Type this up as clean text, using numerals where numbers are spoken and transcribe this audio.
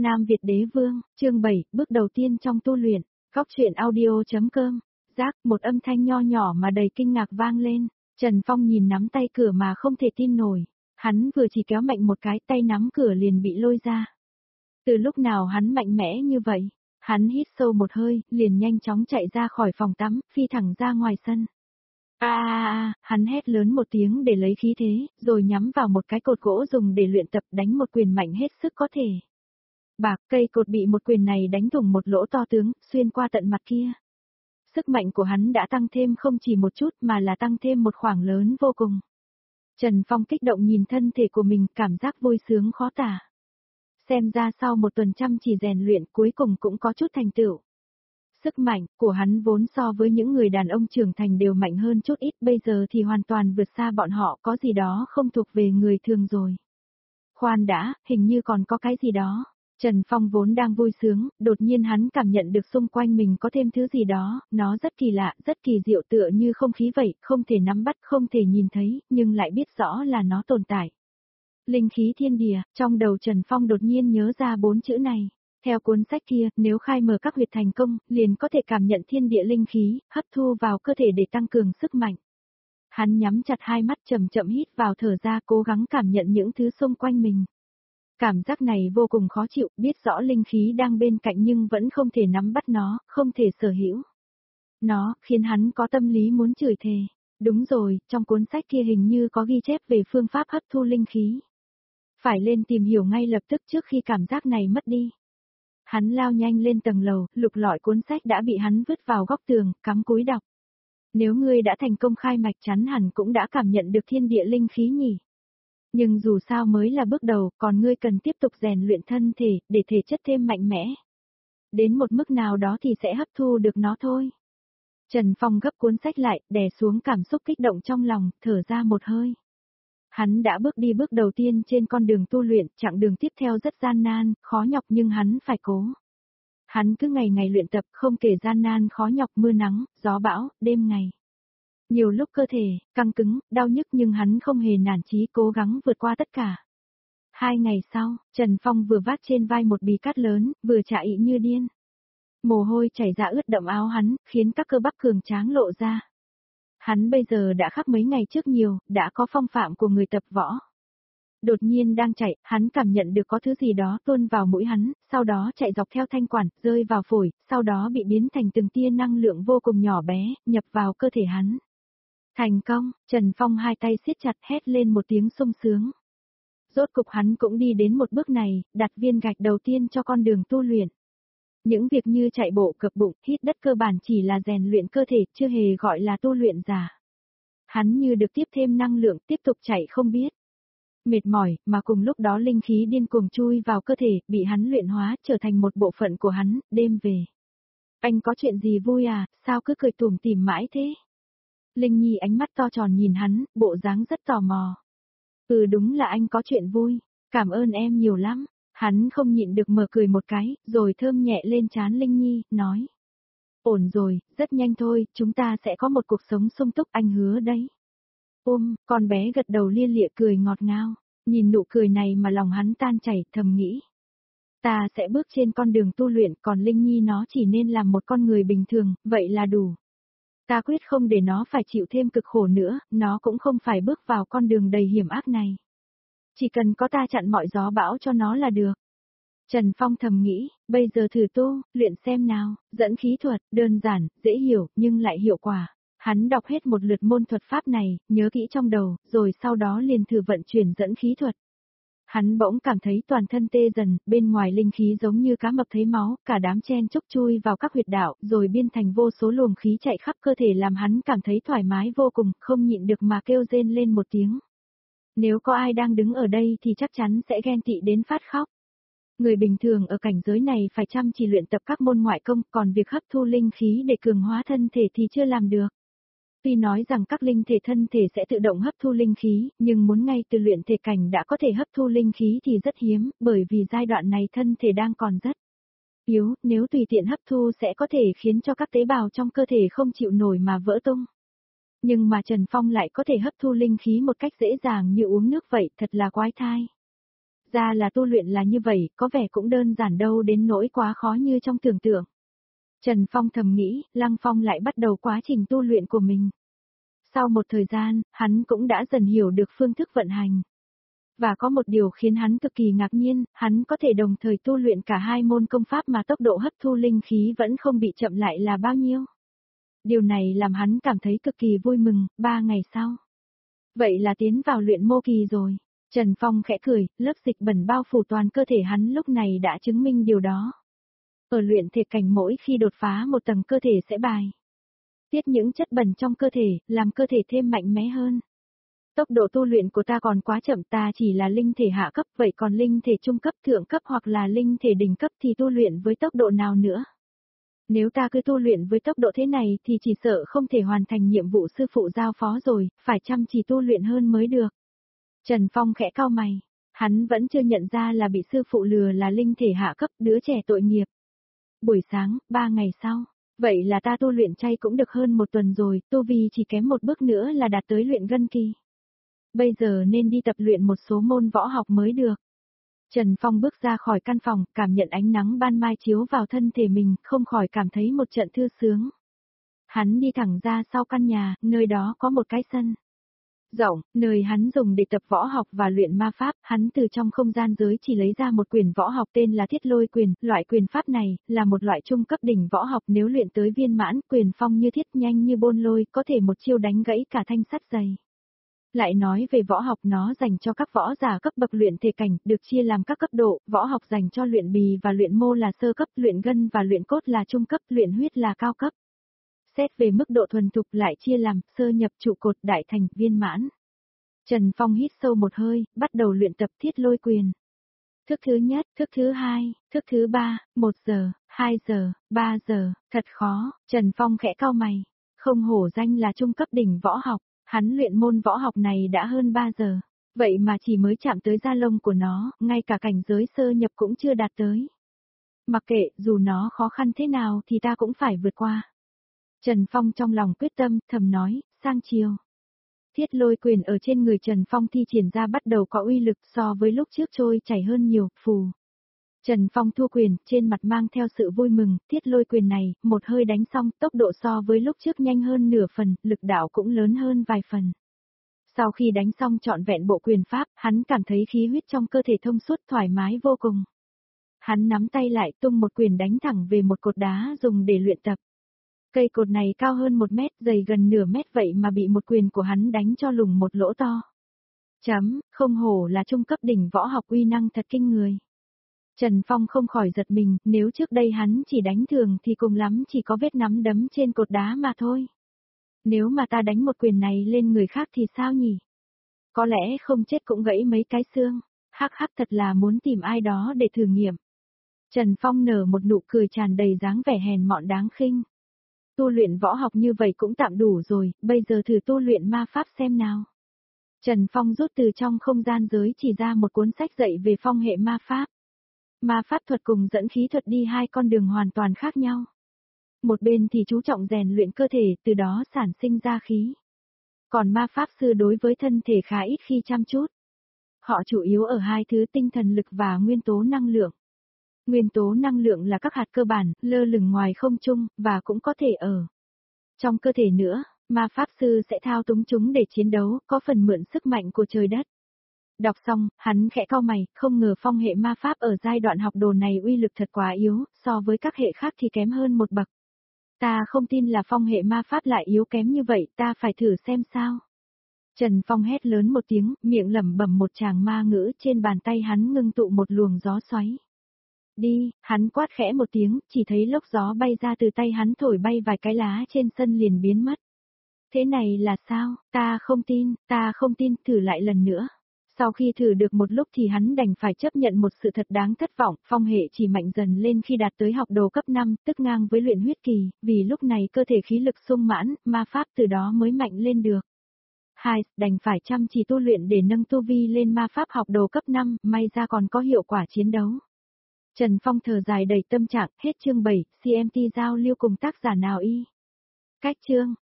Nam Việt Đế Vương, chương 7, bước đầu tiên trong tu luyện, góc truyện audio.com, rác, một âm thanh nho nhỏ mà đầy kinh ngạc vang lên, Trần Phong nhìn nắm tay cửa mà không thể tin nổi, hắn vừa chỉ kéo mạnh một cái tay nắm cửa liền bị lôi ra. Từ lúc nào hắn mạnh mẽ như vậy, hắn hít sâu một hơi, liền nhanh chóng chạy ra khỏi phòng tắm, phi thẳng ra ngoài sân. Hắn hét lớn một tiếng để lấy khí thế, rồi nhắm vào một cái cột gỗ dùng để luyện tập đánh một quyền mạnh hết sức có thể. Bạc cây cột bị một quyền này đánh thủng một lỗ to tướng, xuyên qua tận mặt kia. Sức mạnh của hắn đã tăng thêm không chỉ một chút mà là tăng thêm một khoảng lớn vô cùng. Trần Phong kích động nhìn thân thể của mình, cảm giác vui sướng khó tả. Xem ra sau một tuần chăm chỉ rèn luyện cuối cùng cũng có chút thành tựu. Sức mạnh của hắn vốn so với những người đàn ông trưởng thành đều mạnh hơn chút ít, bây giờ thì hoàn toàn vượt xa bọn họ, có gì đó không thuộc về người thường rồi. Khoan đã, hình như còn có cái gì đó. Trần Phong vốn đang vui sướng, đột nhiên hắn cảm nhận được xung quanh mình có thêm thứ gì đó, nó rất kỳ lạ, rất kỳ diệu tựa như không khí vậy, không thể nắm bắt, không thể nhìn thấy, nhưng lại biết rõ là nó tồn tại. Linh khí thiên địa, trong đầu Trần Phong đột nhiên nhớ ra 4 chữ này. Theo cuốn sách kia, nếu khai mở các huyệt thành công, liền có thể cảm nhận thiên địa linh khí, hấp thu vào cơ thể để tăng cường sức mạnh. Hắn nhắm chặt hai mắt chậm chậm hít vào thở ra, cố gắng cảm nhận những thứ xung quanh mình. Cảm giác này vô cùng khó chịu, biết rõ linh khí đang bên cạnh nhưng vẫn không thể nắm bắt nó, không thể sở hữu. Nó khiến hắn có tâm lý muốn chửi thề. Đúng rồi, trong cuốn sách kia hình như có ghi chép về phương pháp hấp thu linh khí. Phải lên tìm hiểu ngay lập tức trước khi cảm giác này mất đi. Hắn lao nhanh lên tầng lầu, lục lọi cuốn sách đã bị hắn vứt vào góc tường, cắm cúi đọc. Nếu ngươi đã thành công khai mạch chắn hẳn cũng đã cảm nhận được thiên địa linh khí nhỉ. Nhưng dù sao mới là bước đầu, còn ngươi cần tiếp tục rèn luyện thân thể, để thể chất thêm mạnh mẽ. Đến một mức nào đó thì sẽ hấp thu được nó thôi. Trần Phong gấp cuốn sách lại, đè xuống cảm xúc kích động trong lòng, thở ra một hơi. Hắn đã bước đi bước đầu tiên trên con đường tu luyện, chặng đường tiếp theo rất gian nan, khó nhọc nhưng hắn phải cố. Hắn cứ ngày ngày luyện tập, không kể gian nan khó nhọc, mưa nắng, gió bão, đêm ngày. Nhiều lúc cơ thể căng cứng, đau nhức nhưng hắn không hề nản chí, cố gắng vượt qua tất cả. 2 ngày sau, Trần Phong vừa vác trên vai một bì cát lớn, vừa chạy như điên. Mồ hôi chảy ra ướt đậm áo hắn, khiến các cơ bắp cường tráng lộ ra. Hắn bây giờ đã khác mấy ngày trước nhiều, đã có phong phạm của người tập võ. Đột nhiên đang chạy, hắn cảm nhận được có thứ gì đó tuôn vào mũi hắn, sau đó chạy dọc theo thanh quản, rơi vào phổi, sau đó bị biến thành từng tia năng lượng vô cùng nhỏ bé, nhập vào cơ thể hắn. Thành công, Trần Phong hai tay siết chặt hét lên một tiếng sung sướng. Rốt cục hắn cũng đi đến một bước này, đặt viên gạch đầu tiên cho con đường tu luyện. Những việc như chạy bộ cập bụng, hít đất cơ bản chỉ là rèn luyện cơ thể, chưa hề gọi là tu luyện giả. Hắn như được tiếp thêm năng lượng, tiếp tục chạy không biết. Mệt mỏi, mà cùng lúc đó linh khí điên cuồng chui vào cơ thể, bị hắn luyện hóa, trở thành một bộ phận của hắn, đêm về. Anh có chuyện gì vui à, sao cứ cười tủm tỉm mãi thế? Linh Nhi ánh mắt to tròn nhìn hắn, bộ dáng rất tò mò. Đúng là anh có chuyện vui, cảm ơn em nhiều lắm. Hắn không nhịn được mở cười một cái, rồi thơm nhẹ lên trán Linh Nhi, nói. Ổn rồi, rất nhanh thôi, chúng ta sẽ có một cuộc sống sung túc, anh hứa đấy. Con bé gật đầu lia lịa cười ngọt ngào, nhìn nụ cười này mà lòng hắn tan chảy, thầm nghĩ. Ta sẽ bước trên con đường tu luyện, còn Linh Nhi nó chỉ nên làm một con người bình thường, vậy là đủ. Ta quyết không để nó phải chịu thêm cực khổ nữa, nó cũng không phải bước vào con đường đầy hiểm ác này. Chỉ cần có ta chặn mọi gió bão cho nó là được. Trần Phong thầm nghĩ, bây giờ thử tu, luyện xem nào, dẫn khí thuật, đơn giản, dễ hiểu, nhưng lại hiệu quả. Hắn đọc hết một lượt môn thuật pháp này, nhớ kỹ trong đầu, rồi sau đó liền thử vận chuyển dẫn khí thuật. Hắn bỗng cảm thấy toàn thân tê dần, bên ngoài linh khí giống như cá mập thấy máu, cả đám chen chúc chui vào các huyệt đạo, rồi biên thành vô số luồng khí chạy khắp cơ thể làm hắn cảm thấy thoải mái vô cùng, không nhịn được mà kêu rên lên một tiếng. Nếu có ai đang đứng ở đây thì chắc chắn sẽ ghen tị đến phát khóc. Người bình thường ở cảnh giới này phải chăm chỉ luyện tập các môn ngoại công, còn việc hấp thu linh khí để cường hóa thân thể thì chưa làm được. Tuy nói rằng các linh thể thân thể sẽ tự động hấp thu linh khí, nhưng muốn ngay từ luyện thể cảnh đã có thể hấp thu linh khí thì rất hiếm, bởi vì giai đoạn này thân thể đang còn rất yếu, nếu tùy tiện hấp thu sẽ có thể khiến cho các tế bào trong cơ thể không chịu nổi mà vỡ tung. Nhưng mà Trần Phong lại có thể hấp thu linh khí một cách dễ dàng như uống nước vậy, thật là quái thai. Ra là tu luyện là như vậy, có vẻ cũng đơn giản đâu đến nỗi quá khó như trong tưởng tượng. Trần Phong thầm nghĩ, Lăng Phong lại bắt đầu quá trình tu luyện của mình. Sau một thời gian, hắn cũng đã dần hiểu được phương thức vận hành. Và có một điều khiến hắn cực kỳ ngạc nhiên, hắn có thể đồng thời tu luyện cả hai môn công pháp mà tốc độ hấp thu linh khí vẫn không bị chậm lại là bao nhiêu. Điều này làm hắn cảm thấy cực kỳ vui mừng, 3 ngày sau. Vậy là tiến vào luyện mô kỳ rồi. Trần Phong khẽ cười, lớp dịch bẩn bao phủ toàn cơ thể hắn lúc này đã chứng minh điều đó. Ở luyện thể cảnh mỗi khi đột phá một tầng cơ thể sẽ bài tiết những chất bẩn trong cơ thể, làm cơ thể thêm mạnh mẽ hơn. Tốc độ tu luyện của ta còn quá chậm, ta chỉ là linh thể hạ cấp, vậy còn linh thể trung cấp, thượng cấp hoặc là linh thể đỉnh cấp thì tu luyện với tốc độ nào nữa? Nếu ta cứ tu luyện với tốc độ thế này thì chỉ sợ không thể hoàn thành nhiệm vụ sư phụ giao phó rồi, phải chăm chỉ tu luyện hơn mới được. Trần Phong khẽ cau mày, hắn vẫn chưa nhận ra là bị sư phụ lừa là linh thể hạ cấp, đứa trẻ tội nghiệp. Buổi sáng, 3 ngày sau, vậy là ta tu luyện chay cũng được hơn 1 tuần rồi, tu vi chỉ kém một bước nữa là đạt tới luyện gân kỳ. Bây giờ nên đi tập luyện một số môn võ học mới được. Trần Phong bước ra khỏi căn phòng, cảm nhận ánh nắng ban mai chiếu vào thân thể mình, không khỏi cảm thấy một trận thư sướng. Hắn đi thẳng ra sau căn nhà, nơi đó có một cái sân rộng, nơi hắn dùng để tập võ học và luyện ma pháp, hắn từ trong không gian giới chỉ lấy ra một quyền võ học tên là Thiết Lôi Quyền, loại quyền pháp này là một loại trung cấp đỉnh võ học, nếu luyện tới viên mãn, quyền phong như thiết, nhanh như bôn lôi, có thể một chiêu đánh gãy cả thanh sắt dày. Lại nói về võ học, nó dành cho các võ giả cấp bậc luyện thể cảnh, được chia làm các cấp độ, võ học dành cho luyện bì và luyện mô là sơ cấp, luyện gân và luyện cốt là trung cấp, luyện huyết là cao cấp. Xét về mức độ thuần thục lại chia làm sơ nhập, trụ cột, đại thành, viên mãn. Trần Phong hít sâu một hơi, bắt đầu luyện tập Thiết Lôi Quyền. Thức thứ nhất, thức thứ hai, thức thứ ba, 1 giờ, 2 giờ, 3 giờ, thật khó. Trần Phong khẽ cau mày, không hổ danh là trung cấp đỉnh võ học, hắn luyện môn võ học này đã hơn 3 giờ, vậy mà chỉ mới chạm tới da lông của nó, ngay cả cảnh giới sơ nhập cũng chưa đạt tới. Mặc kệ, dù nó khó khăn thế nào thì ta cũng phải vượt qua. Trần Phong trong lòng quyết tâm, thầm nói, sang chiều. Thiết Lôi Quyền ở trên người Trần Phong thi triển ra bắt đầu có uy lực, so với lúc trước trôi chảy hơn nhiều, phù. Trần Phong thua quyền, trên mặt mang theo sự vui mừng, Thiết Lôi Quyền này, một hơi đánh xong, tốc độ so với lúc trước nhanh hơn nửa phần, lực đạo cũng lớn hơn vài phần. Sau khi đánh xong trọn vẹn bộ quyền pháp, hắn cảm thấy khí huyết trong cơ thể thông suốt, thoải mái vô cùng. Hắn nắm tay lại, tung một quyền đánh thẳng về một cột đá dùng để luyện tập. Cây cột này cao hơn 1 mét, dày gần nửa mét, vậy mà bị một quyền của hắn đánh cho lủng một lỗ to. Không hổ là trung cấp đỉnh võ học, uy năng thật kinh người. Trần Phong không khỏi giật mình, nếu trước đây hắn chỉ đánh thường thì cùng lắm chỉ có vết nắm đấm trên cột đá mà thôi. Nếu mà ta đánh một quyền này lên người khác thì sao nhỉ? Có lẽ không chết cũng gãy mấy cái xương. Hắc hắc, thật là muốn tìm ai đó để thử nghiệm. Trần Phong nở một nụ cười tràn đầy dáng vẻ hèn mọn đáng khinh. Tu luyện võ học như vậy cũng tạm đủ rồi, bây giờ thử tu luyện ma pháp xem nào. Trần Phong rút từ trong không gian giới chỉ ra một cuốn sách dạy về phong hệ ma pháp. Ma pháp thuật cùng dẫn khí thuật đi hai con đường hoàn toàn khác nhau. Một bên thì chú trọng rèn luyện cơ thể, từ đó sản sinh ra khí. Còn ma pháp sư đối với thân thể khá ít khi chăm chút. Họ chủ yếu ở hai thứ tinh thần lực và nguyên tố năng lượng. Nguyên tố năng lượng là các hạt cơ bản, lơ lửng ngoài không trung, và cũng có thể ở trong cơ thể nữa, ma pháp sư sẽ thao túng chúng để chiến đấu, có phần mượn sức mạnh của trời đất. Đọc xong, hắn khẽ cau mày, không ngờ phong hệ ma pháp ở giai đoạn học đồ này uy lực thật quá yếu, so với các hệ khác thì kém hơn một bậc. Ta không tin là phong hệ ma pháp lại yếu kém như vậy, ta phải thử xem sao. Trần Phong hét lớn một tiếng, miệng lẩm bẩm một tràng ma ngữ, trên bàn tay hắn ngưng tụ một luồng gió xoáy. Đi, hắn quát khẽ một tiếng, chỉ thấy lốc gió bay ra từ tay hắn thổi bay vài cái lá trên sân liền biến mất. Thế này là sao, ta không tin, thử lại lần nữa. Sau khi thử được một lúc thì hắn đành phải chấp nhận một sự thật đáng thất vọng, phong hệ chỉ mạnh dần lên khi đạt tới học đồ cấp 5, tức ngang với luyện huyết kỳ, vì lúc này cơ thể khí lực sung mãn, ma pháp từ đó mới mạnh lên được. Đành phải chăm chỉ tu luyện để nâng tu vi lên ma pháp học đồ cấp 5, may ra còn có hiệu quả chiến đấu. Trần Phong thở dài đầy tâm trạng, hết chương 7, CMT giao lưu cùng tác giả nào y. Cách chương.